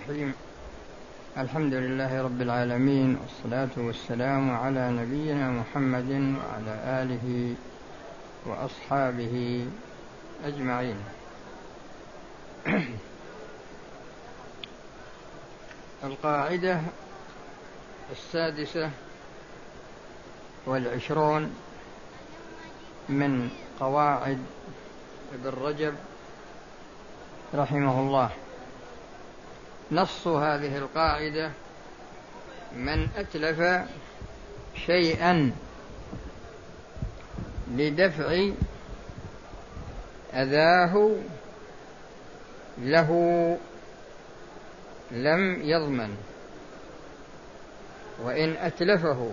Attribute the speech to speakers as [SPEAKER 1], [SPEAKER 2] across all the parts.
[SPEAKER 1] الرحيم. الحمد لله رب العالمين، والصلاة والسلام على نبينا محمد وعلى آله وأصحابه أجمعين. القاعدة 26 من قواعد ابن رجب رحمه الله. نص هذه القاعدة: من أتلف شيئا لدفع أذاه له لم يضمن، وإن أتلفه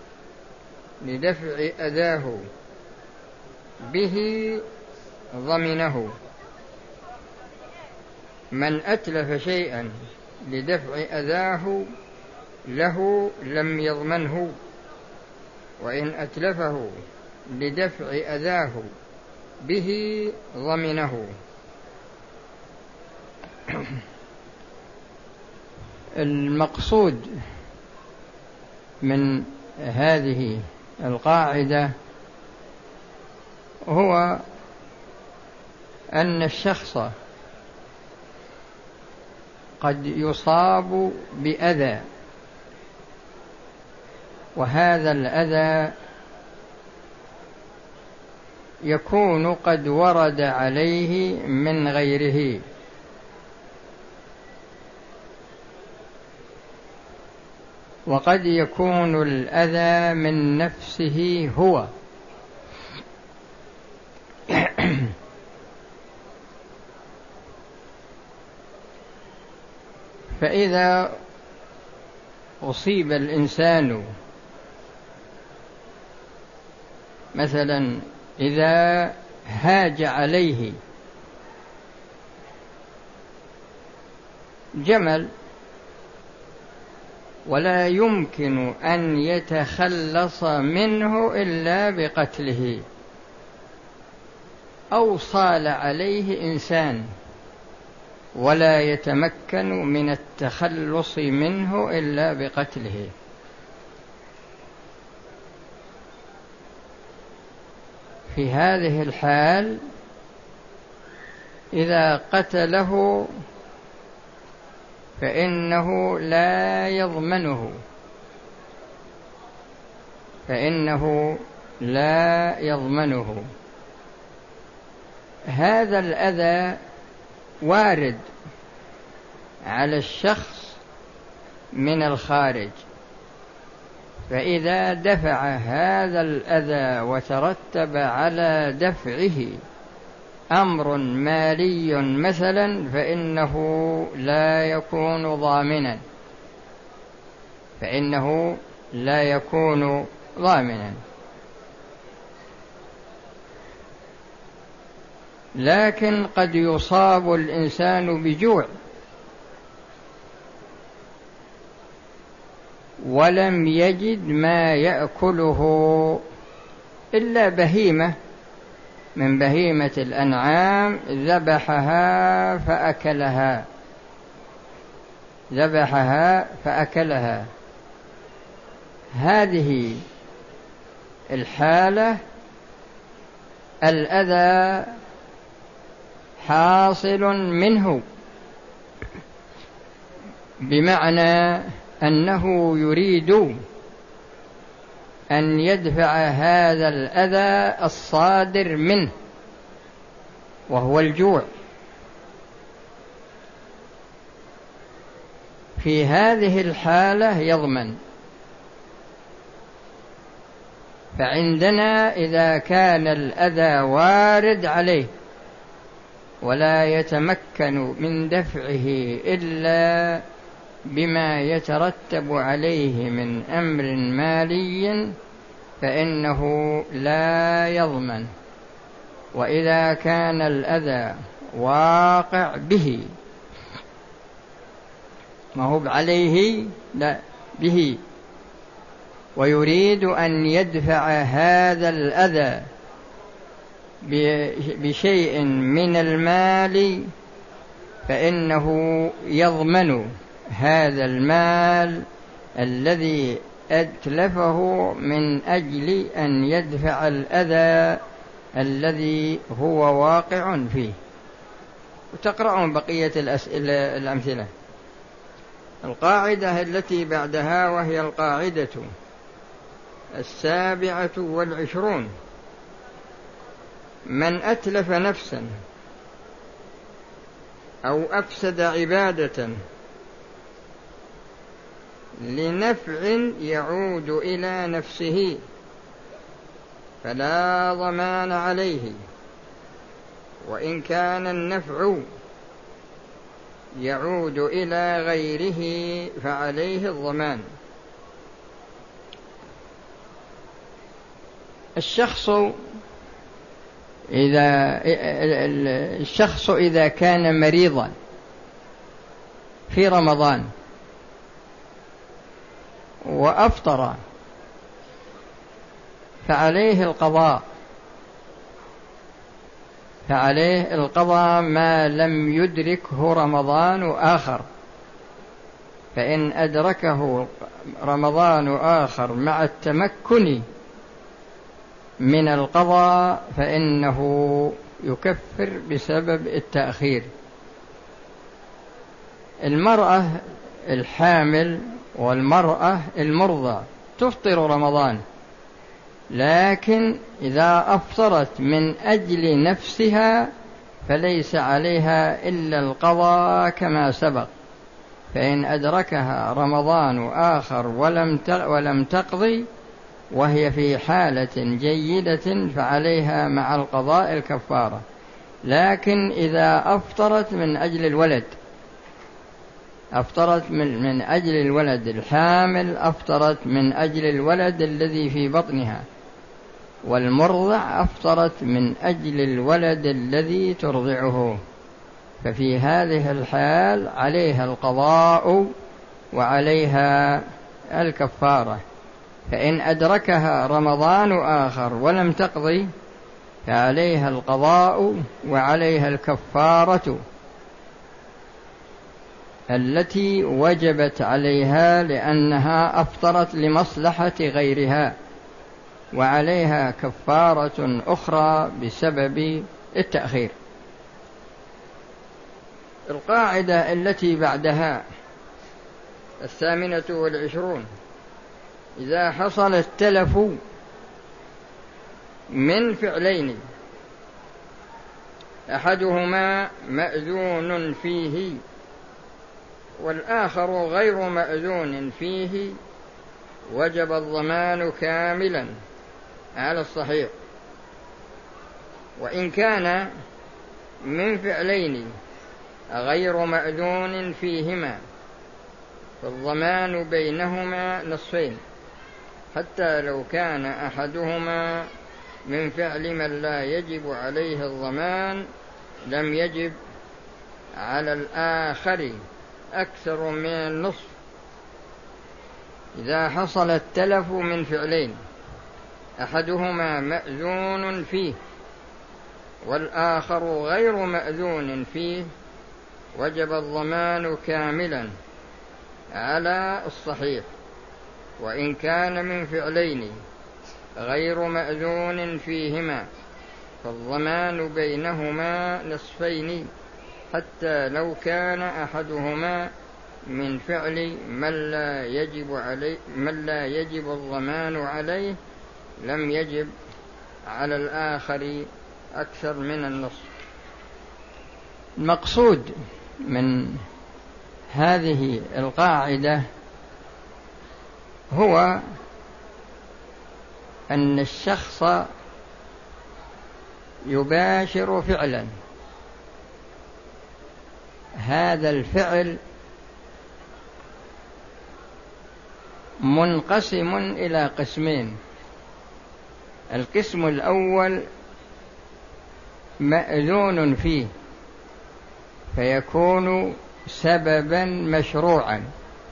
[SPEAKER 1] لدفع أذاه به ضمنه. من أتلف شيئا لدفع أذاه له لم يضمنه، وإن أتلفه لدفع أذاه به ضمنه. المقصود من هذه القاعدة هو أن الشخص قد يصاب بأذى، وهذا الأذى يكون قد ورد عليه من غيره، وقد يكون الأذى من نفسه هو. فإذا أصيب الإنسان مثلا، إذا هاج عليه جمل ولا يمكن أن يتخلص منه إلا بقتله، أو صال عليه إنسان ولا يتمكن من التخلص منه إلا بقتله، في هذه الحال إذا قتله فإنه لا يضمنه. هذا الأذى وارد على الشخص من الخارج، فإذا دفع هذا الأذى وترتب على دفعه أمر مالي مثلا، فإنه لا يكون ضامنا. لكن قد يصاب الإنسان بجوع ولم يجد ما يأكله إلا بهيمة من بهيمة الأنعام ذبحها فأكلها. هذه الحالة الأذى حاصل منه، بمعنى أنه يريد أن يدفع هذا الأذى الصادر منه وهو الجوع. في هذه الحالة يضمن. فعندنا إذا كان الأذى وارد عليه ولا يتمكن من دفعه إلا بما يترتب عليه من أمر مالي، فإنه لا يضمن. وإذا كان الأذى واقع به، ما هو عليه، لا به، ويريد أن يدفع هذا الأذى بشيء من المال، فإنه يضمن هذا المال الذي أتلفه من أجل أن يدفع الأذى الذي هو واقع فيه. وتقرأون بقية الأمثلة. القاعدة التي بعدها وهي القاعدة 27: من أتلف نفسا أو أفسد عبادة لنفع يعود إلى نفسه فلا ضمان عليه، وإن كان النفع يعود إلى غيره فعليه الضمان. الشخص إذا كان مريضا في رمضان وأفطر فعليه القضاء ما لم يدركه رمضان آخر. فإن أدركه رمضان آخر مع التمكن من القضاء فإنه يكفر بسبب التأخير. المرأة الحامل والمرأة المرضع تفطر رمضان، لكن إذا أفطرت من أجل نفسها فليس عليها إلا القضاء كما سبق. فإن أدركها رمضان آخر ولم تقضي وهي في حالة جيدة فعليها مع القضاء الكفارة. لكن إذا أفطرت من أجل الولد، أفطرت من أجل الولد، الحامل أفطرت من أجل الولد الذي في بطنها، والمرضع أفطرت من أجل الولد الذي ترضعه، ففي هذه الحال عليها القضاء وعليها الكفارة. فإن أدركها رمضان آخر ولم تقضي فعليها القضاء وعليها الكفارة التي وجبت عليها لأنها أفطرت لمصلحة غيرها، وعليها كفارة أخرى بسبب التأخير. القاعدة التي بعدها 28: إذا حصل التلف من فعلين أحدهما مأذون فيه والآخر غير مأذون فيه وجب الضمان كاملا على الصحيح. وإن كان من فعلين غير مأذون فيهما فالضمان بينهما نصفين، حتى لو كان أحدهما من فعل من لا يجب عليه الضمان لم يجب على الآخر أكثر من النصف. إذا حصل التلف من فعلين أحدهما مأذون فيه والآخر غير مأذون فيه وجب الضمان كاملا على الصحيح. وإن كان من فعلين غير مأذون فيهما فالضمان بينهما نصفين، حتى لو كان أحدهما من فعل من لا يجب الضمان عليه لم يجب على الآخر أكثر من النصف. المقصود من هذه القاعدة هو أن الشخص يباشر فعلا، هذا الفعل منقسم إلى قسمين: القسم الأول مأذون فيه فيكون سببا مشروعا،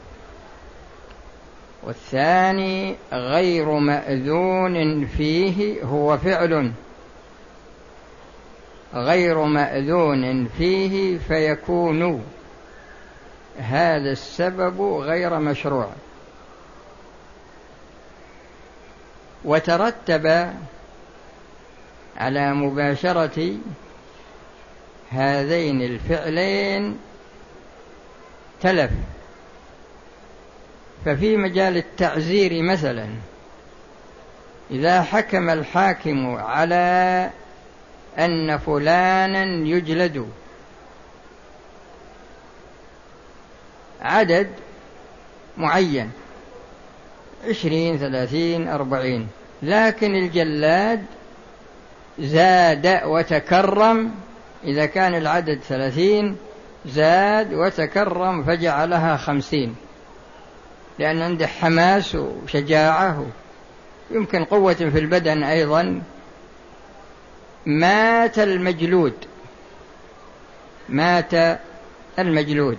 [SPEAKER 1] والثاني غير مأذون فيه هو فعل غير مأذون فيه فيكون هذا السبب غير مشروع. وترتب على مباشرة هذين الفعلين تلف. ففي مجال التعزير مثلا، إذا حكم الحاكم على أن فلانا يجلد عدد معين 20 30 40، لكن الجلاد زاد وتكرم، إذا كان العدد 30 زاد وتكرم فجعلها 50، لأن عنده حماس وشجاعة يمكن قوة في البدن أيضا. مات المجلود،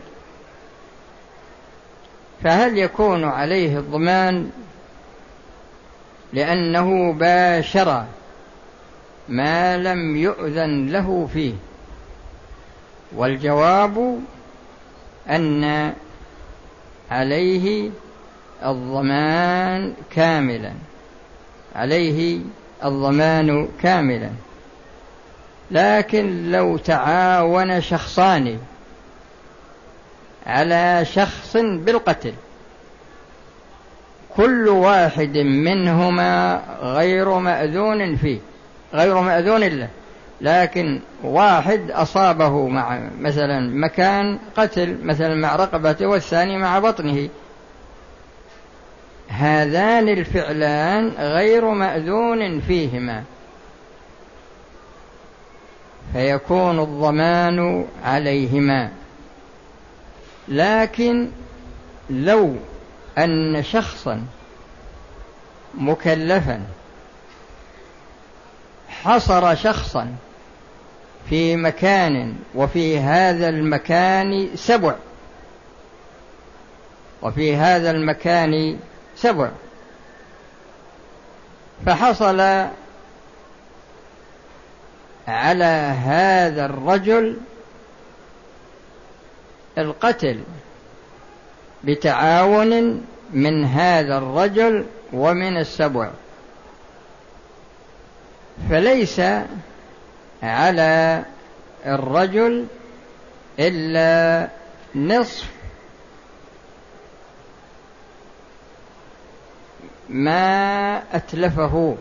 [SPEAKER 1] فهل يكون عليه الضمان لأنه باشر ما لم يؤذن له فيه؟ والجواب أن عليه الضمان كاملا. لكن لو تعاون شخصان على شخص بالقتل، كل واحد منهما غير مأذون له، لكن واحد أصابه مع مثلا مكان قتل، مثلا مع رقبته، والثاني مع بطنه، هذان الفعلان غير مأذون فيهما، فيكون الضمان عليهما. لكن لو أن شخصا مكلفا حصر شخصا في مكان، وفي هذا المكان سبع، فحصل على هذا الرجل القتل بتعاون من هذا الرجل ومن السبع، فليس على الرجل إلا نصف ما أتلفه،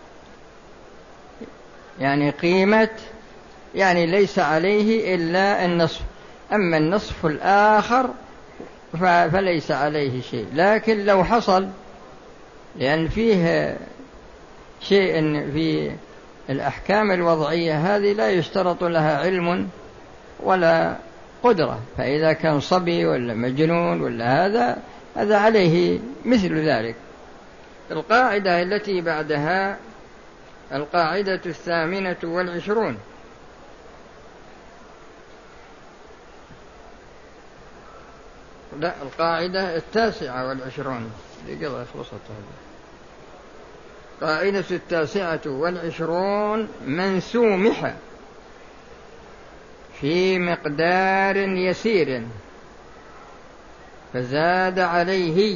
[SPEAKER 1] يعني قيمة، يعني ليس عليه إلا النصف، أما النصف الآخر فليس عليه شيء. لكن لو حصل، لأن فيه شيء في الأحكام الوضعية هذه لا يشترط لها علم ولا قدرة، فإذا كان صبي ولا مجنون ولا هذا عليه مثل ذلك. القاعدة التي بعدها القاعدة 28، لا، القاعدة 29 قاعدة 29 من سومح في مقدار يسير فزاد عليه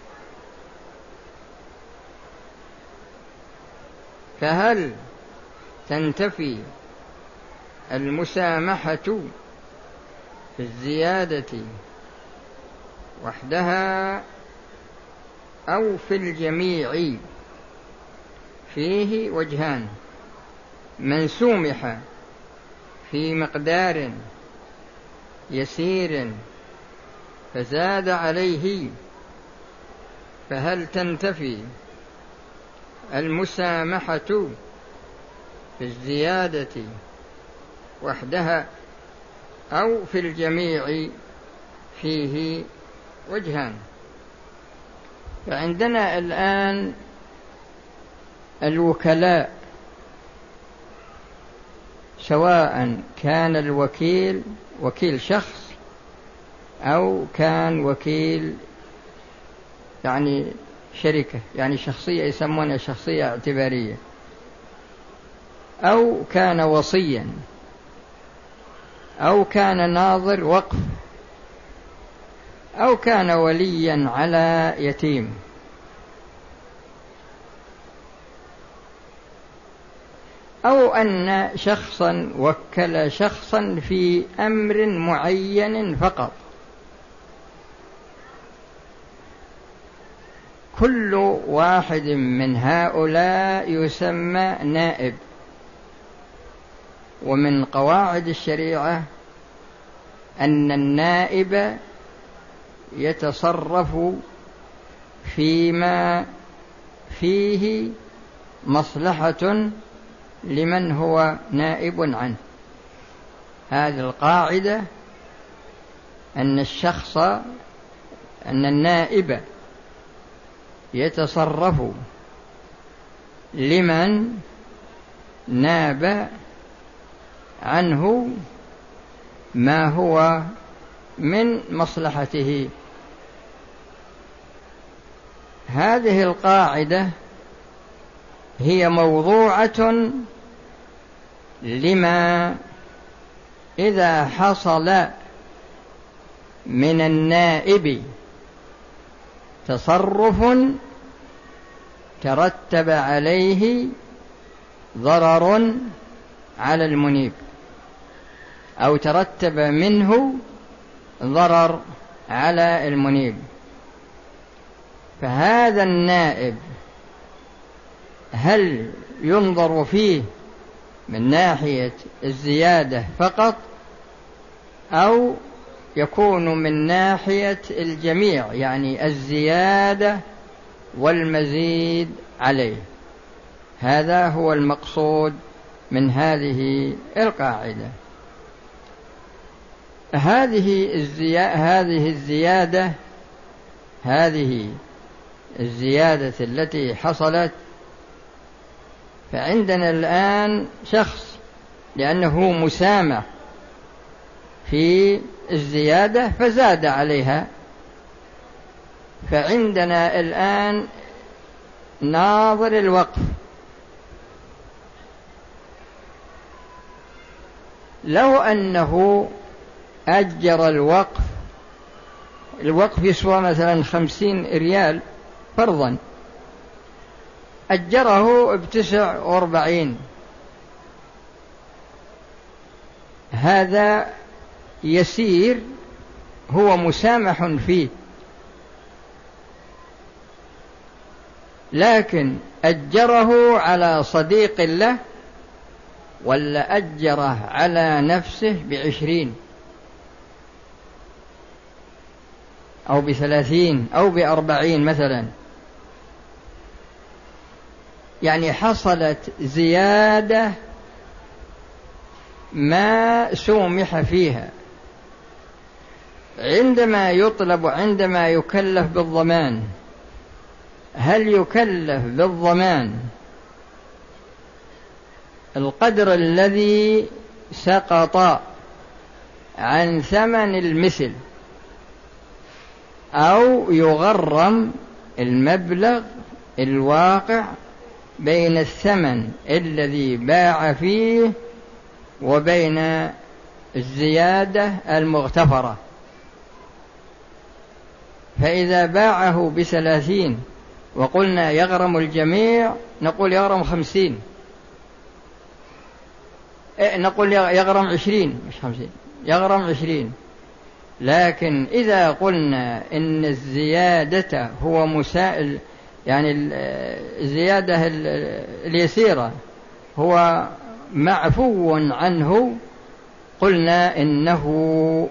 [SPEAKER 1] فهل تنتفي المسامحة في الزيادة وحدها أو في الجميع؟ فيه وجهان: من سومح في مقدار يسير فزاد عليه فهل تنتفي المسامحة في الزيادة وحدها أو في الجميع؟ فيه وجهان. فعندنا الآن الوكلاء، سواء كان الوكيل وكيل شخص أو كان وكيل يعني شركة، يعني شخصية يسمونها شخصية اعتبارية، أو كان وصيا أو كان ناظر وقف أو كان وليا على يتيم، أو أن شخصا وكل شخصا في أمر معين فقط، كل واحد من هؤلاء يسمى نائب. ومن قواعد الشريعة أن النائب يتصرف فيما فيه مصلحة لمن هو نائب عنه. هذه القاعدة أن النائب يتصرف لمن ناب عنه ما هو من مصلحته. هذه القاعدة هي موضوعة لما إذا حصل من النائب تصرف ترتب عليه ضرر على المنيب، أو ترتب منه ضرر على المنيب، فهذا النائب هل ينظر فيه من ناحية الزيادة فقط، أو يكون من ناحية الجميع، يعني الزيادة والمزيد عليه؟ هذا هو المقصود من هذه القاعدة. هذه الزيادة التي حصلت، فعندنا الآن شخص لأنه مسامح في الزيادة فزاد عليها، فعندنا الآن ناظر الوقف. لو أنه أجر الوقف يسوى مثلا 50 ريال فرضا، أجره ب49، هذا يسير، هو مسامح فيه. لكن أجره على صديق له ولا أجره على نفسه ب20 أو ب30 أو ب40 مثلا، يعني حصلت زيادة ما سومح فيها. عندما يكلف بالضمان، هل يكلف بالضمان القدر الذي سقط عن ثمن المثل، أو يغرم المبلغ الواقع بين الثمن الذي باع فيه وبين الزيادة المغتفرة؟ فإذا باعه ب30 وقلنا يغرم الجميع، نقول يغرم 50، نقول يغرم 20 مش 50، يغرم 20. لكن إذا قلنا إن الزيادة هو مسائل، يعني الزيادة اليسيرة هو معفو عنه، قلنا إنه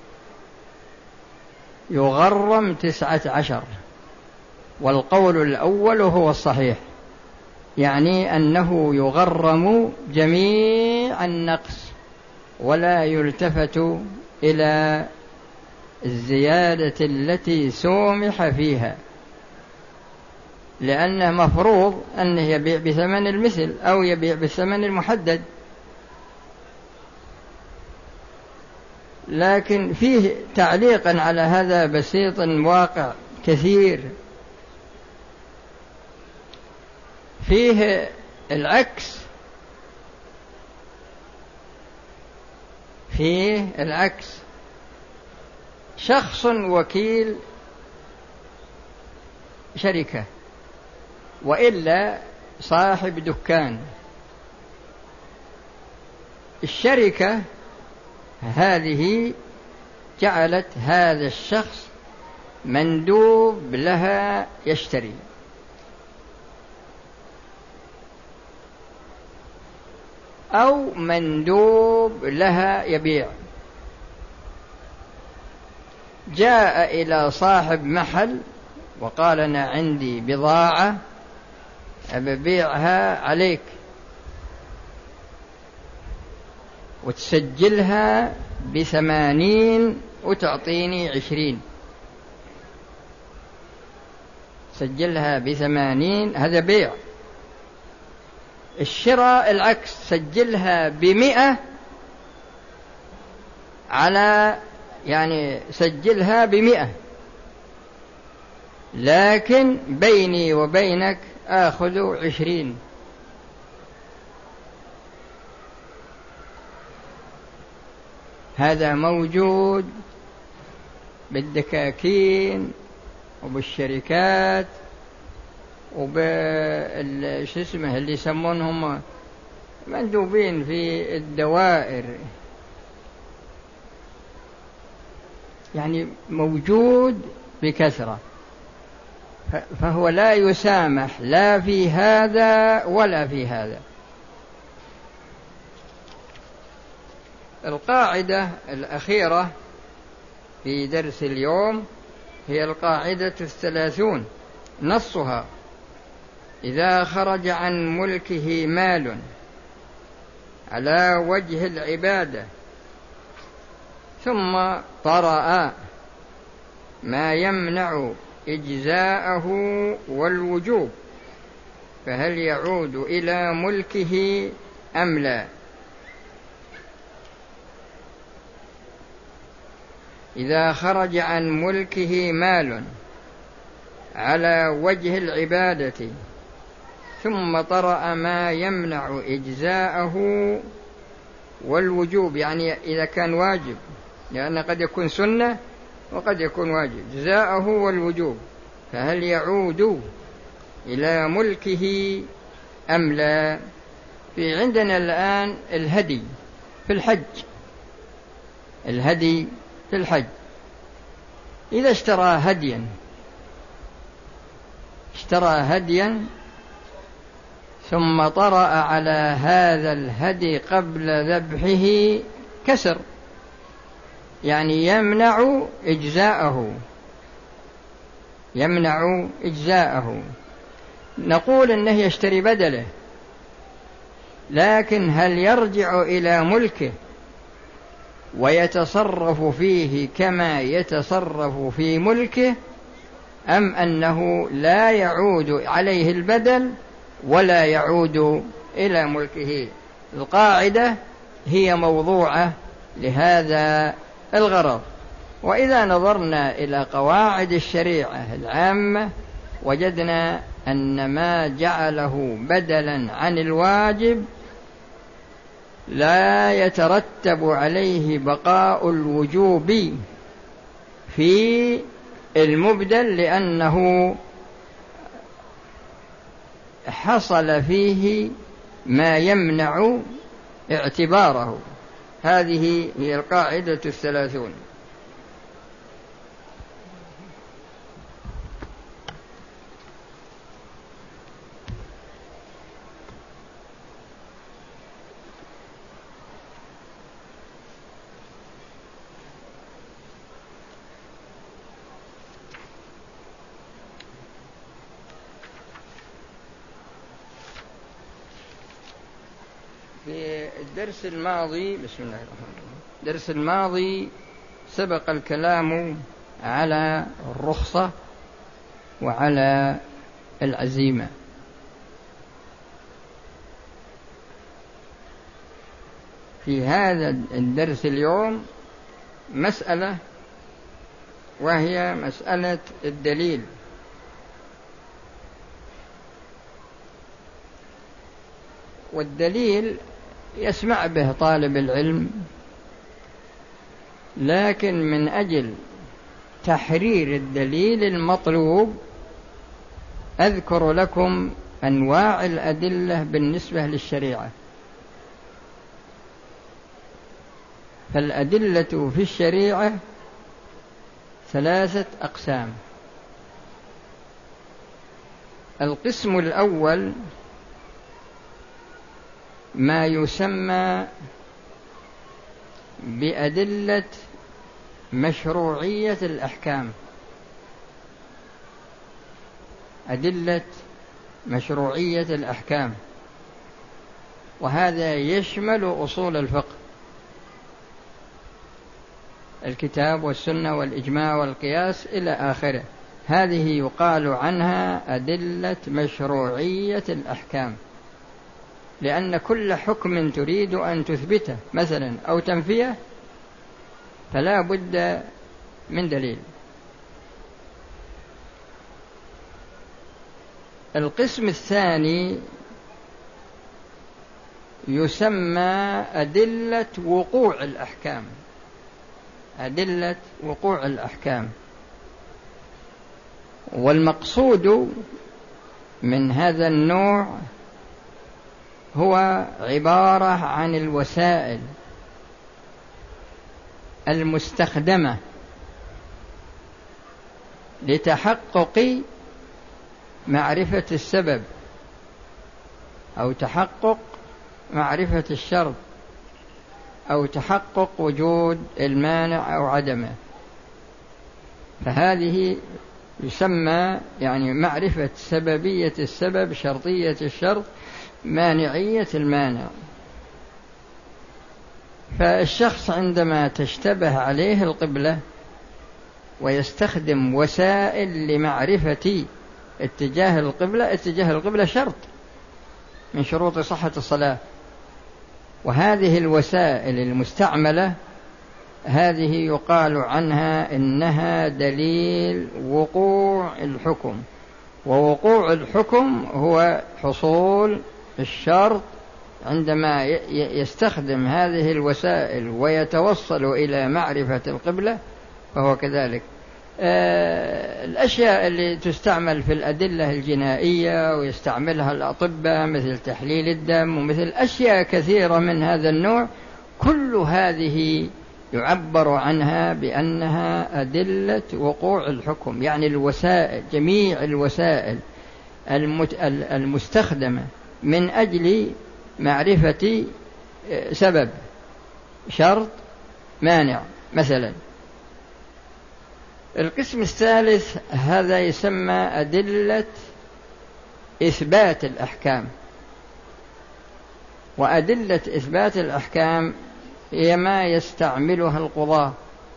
[SPEAKER 1] يغرم 19. والقول الأول هو الصحيح، يعني أنه يغرم جميع النقص ولا يلتفت إلى الزيادة التي سومح فيها، لأنه مفروض أنه يبيع بثمن المثل أو يبيع بالثمن المحدد. لكن فيه تعليقا على هذا بسيط واقع كثير، فيه العكس، فيه العكس، شخص وكيل شركة وإلا صاحب دكان. الشركة هذه جعلت هذا الشخص مندوب لها يشتري، أو مندوب لها يبيع. جاء إلى صاحب محل وقال: أنا عندي بضاعة أبيعها عليك وتسجلها ب80 وتعطيني 20. سجلها ب80، هذا بيع. الشراء العكس، سجلها ب100 على سجلها ب100، لكن بيني وبينك آخذ 20. هذا موجود بالدكاكين وبالشركات اللي يسمونهم مندوبين في الدوائر، موجود بكثرة. فهو لا يسامح لا في هذا ولا في هذا. القاعدة الأخيرة في درس اليوم هي القاعدة 30، نصها: إذا خرج عن ملكه مال على وجه العبادة ثم طرأ ما يمنع إجزاءه والوجوب، فهل يعود إلى ملكه أم لا؟ إذا خرج عن ملكه مال على وجه العبادة ثم طرأ ما يمنع إجزاءه والوجوب، إذا كان واجب، لأن قد يكون سنة وقد يكون واجب، جزاءه والوجوب، فهل يعود إلى ملكه أم لا؟ في عندنا الآن الهدي في الحج، الهدي في الحج، إذا اشترى هديا ثم طرأ على هذا الهدي قبل ذبحه كسر، يمنع إجزاءه، نقول إنه يشتري بدله، لكن هل يرجع إلى ملكه ويتصرف فيه كما يتصرف في ملكه، أم أنه لا يعود عليه البدل ولا يعود إلى ملكه؟ القاعدة هي موضوعة لهذا الغرض. وإذا نظرنا إلى قواعد الشريعة العامة وجدنا أن ما جعله بدلا عن الواجب لا يترتب عليه بقاء الوجوب في المبدل، لأنه حصل فيه ما يمنع اعتباره. هذه هي القاعدة 30. في الدرس الماضي بسم الله الرحمن الرحيم، الدرس الماضي سبق الكلام على الرخصة وعلى العزيمة. في هذا الدرس اليوم مسألة، وهي مسألة الدليل. والدليل يسمع به طالب العلم لكن من أجل تحرير الدليل المطلوب أذكر لكم أنواع الأدلة بالنسبة للشريعة. فالأدلة في الشريعة 3 أقسام. القسم الأول ما يسمى بأدلة مشروعية الأحكام. أدلة مشروعية الأحكام، وهذا يشمل أصول الفقه، الكتاب والسنة والإجماع والقياس إلى آخره. هذه يقال عنها أدلة مشروعية الأحكام، لأن كل حكم تريد أن تثبته مثلا أو تنفيه فلا بد من دليل. القسم الثاني يسمى أدلة وقوع الأحكام. أدلة وقوع الأحكام، والمقصود من هذا النوع هو عبارة عن الوسائل المستخدمة لتحقق معرفة السبب أو تحقق معرفة الشرط أو تحقق وجود المانع أو عدمه. فهذه يسمى يعني معرفة سببية السبب، شرطية الشرط، مانعية المانع. فالشخص عندما تشتبه عليه القبلة ويستخدم وسائل لمعرفة اتجاه القبلة، اتجاه القبلة شرط من شروط صحة الصلاة، وهذه الوسائل المستعملة هذه يقال عنها إنها دليل وقوع الحكم. ووقوع الحكم هو حصول الشرط عندما يستخدم هذه الوسائل ويتوصل إلى معرفة القبلة فهو كذلك. الأشياء اللي تستعمل في الأدلة الجنائية ويستعملها الأطباء مثل تحليل الدم ومثل أشياء كثيرة من هذا النوع، كل هذه يعبر عنها بأنها أدلة وقوع الحكم، يعني الوسائل، جميع الوسائل المستخدمة من أجل معرفة سبب، شرط، مانع مثلا. القسم الثالث هذا يسمى أدلة إثبات الأحكام. وأدلة إثبات الأحكام هي ما يستعملها القضاة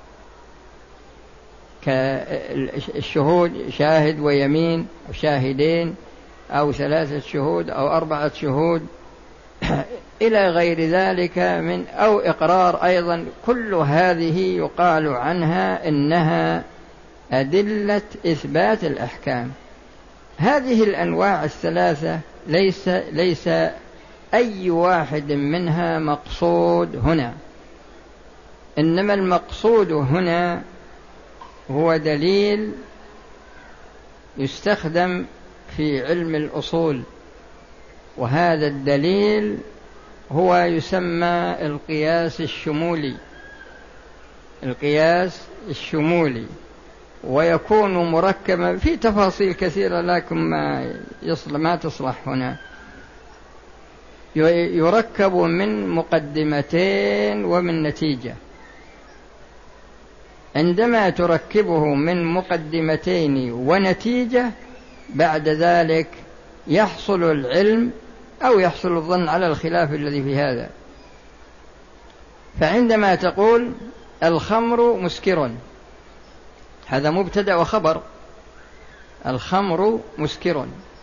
[SPEAKER 1] كالشهود، شاهد ويمين أو شاهدين أو 3 شهود أو 4 شهود إلى غير ذلك من أو إقرار أيضا. كل هذه يقال عنها إنها أدلة إثبات الأحكام. هذه الأنواع الثلاثة ليس أي واحد منها مقصود هنا، إنما المقصود هنا هو دليل يستخدم في علم الأصول، وهذا الدليل هو يسمى القياس الشمولي. القياس الشمولي، ويكون مركبا في تفاصيل كثيرة لكن ما تصلح هنا. يركب من مقدمتين ومن نتيجة. عندما تركبه من مقدمتين ونتيجة بعد ذلك يحصل العلم أو يحصل الظن على الخلاف الذي في هذا. فعندما تقول الخمر مسكر، هذا مبتدأ وخبر. الخمر مسكر،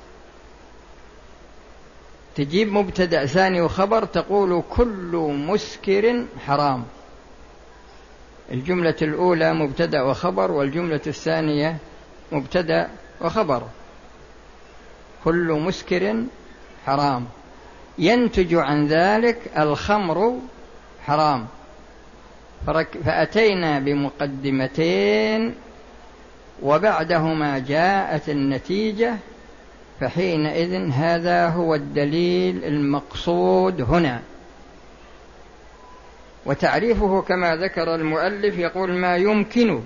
[SPEAKER 1] تجيب مبتدأ ثاني وخبر تقول كل مسكر حرام. الجملة الأولى مبتدأ وخبر، والجملة الثانية مبتدأ وخبر. كل مسكر حرام، ينتج عن ذلك الخمر حرام. فأتينا بمقدمتين وبعدهما جاءت النتيجة، فحينئذ هذا هو الدليل المقصود هنا. وتعريفه كما ذكر المؤلف يقول: ما يمكن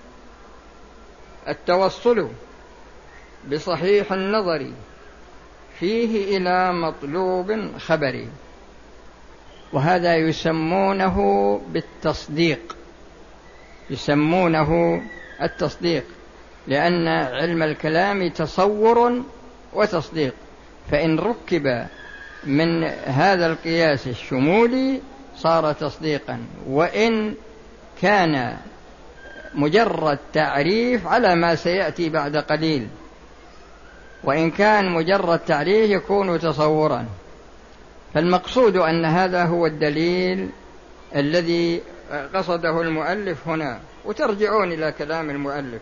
[SPEAKER 1] التوصل بصحيح النظر فيه إلى مطلوب خبري. وهذا يسمونه بالتصديق، يسمونه التصديق، لأن علم الكلام تصور وتصديق، فإن ركب من هذا القياس الشمولي صار تصديقا، وإن كان مجرد تعريف على ما سيأتي بعد قليل، وإن كان مجرد تعريف يكون تصورا. فالمقصود أن هذا هو الدليل الذي قصده المؤلف هنا، وترجعون إلى كلام المؤلف.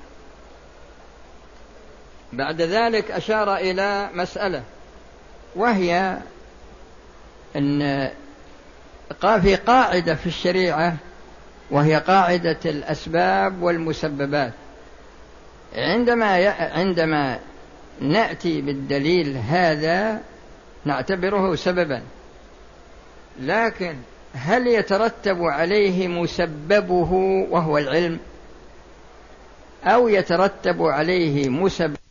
[SPEAKER 1] بعد ذلك أشار إلى مسألة، وهي أن في قاعدة في الشريعة، وهي قاعدة الأسباب والمسببات. عندما نأتي بالدليل هذا نعتبره سببا، لكن هل يترتب عليه مسببه وهو العلم، أو يترتب عليه مسبب